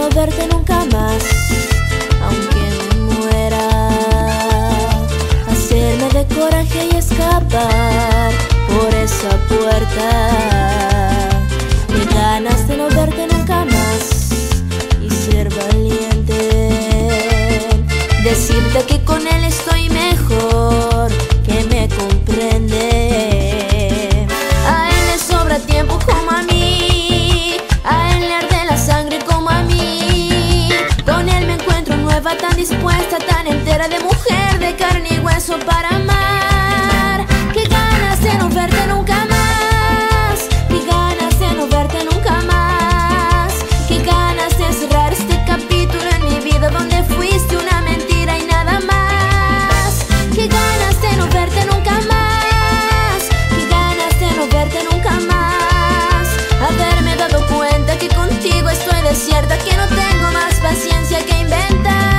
no verte nunca más, aunque me muera. Hacerme de coraje y escapar por esa puerta. Qué ganas de no verte nunca más y ser valiente. Decirte que con él estoy mejor, que me comprende. A él le sobra tiempo como a mí, a él le arde la sangre como a mí. Con él me encuentro nueva, tan dispuesta, tan entera, de mujer, de carne y hueso para amar. Qué ganas de no verte nunca más, qué ganas de no verte nunca más. Qué ganas de cerrar este capítulo en mi vida donde fuiste una mentira y nada más. Qué ganas de no verte nunca más, qué ganas de no verte nunca más. Haberme dado cuenta que contigo estoy desierta, que no tengo más paciencia que inventar.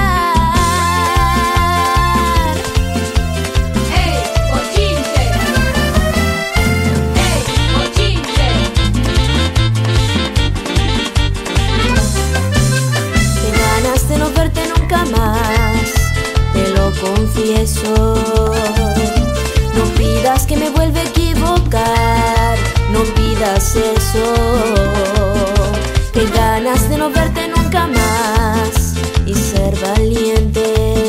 Confieso, no pidas que me vuelva a equivocar, no pidas eso. Qué ganas de no verte nunca más y ser valiente.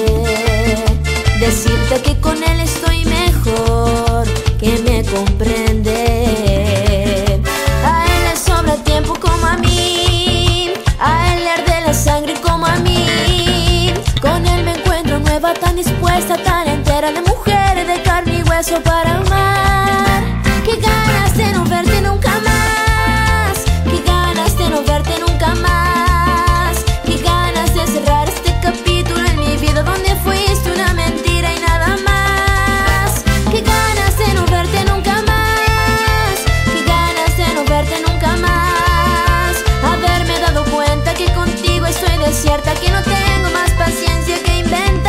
Decirte que con él estoy mejor, que me comprende. A él le sobra tiempo como a mí, a él le arde la sangre como a mí. Con él me encuentro nueva, tan dispuesta, tan entera, de mujer, de carne y hueso para amar. Qué ganas de no verte nunca más, qué ganas de no verte nunca más. Qué ganas de cerrar este capítulo en mi vida donde fuiste una mentira y nada más. Qué ganas de no verte nunca más, qué ganas de no verte nunca más. Haberme dado cuenta que contigo estoy desierta, que no tengo más paciencia que inventar.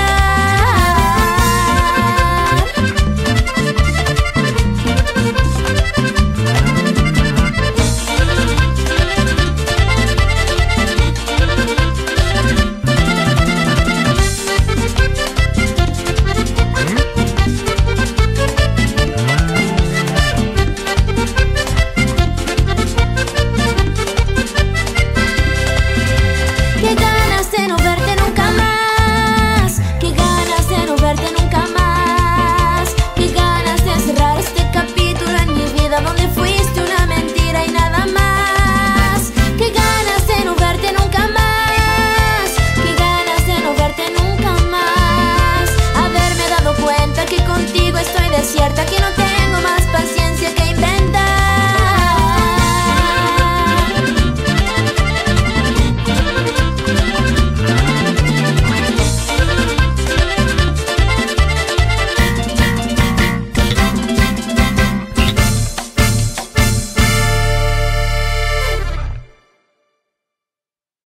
Qué ganas de no verte nunca más, qué ganas de no verte nunca más. Qué ganas de cerrar este capítulo en mi vida donde fuiste una mentira y nada más. Qué ganas de no verte nunca más, qué ganas de no verte nunca más. Haberme dado cuenta que contigo estoy desierta, que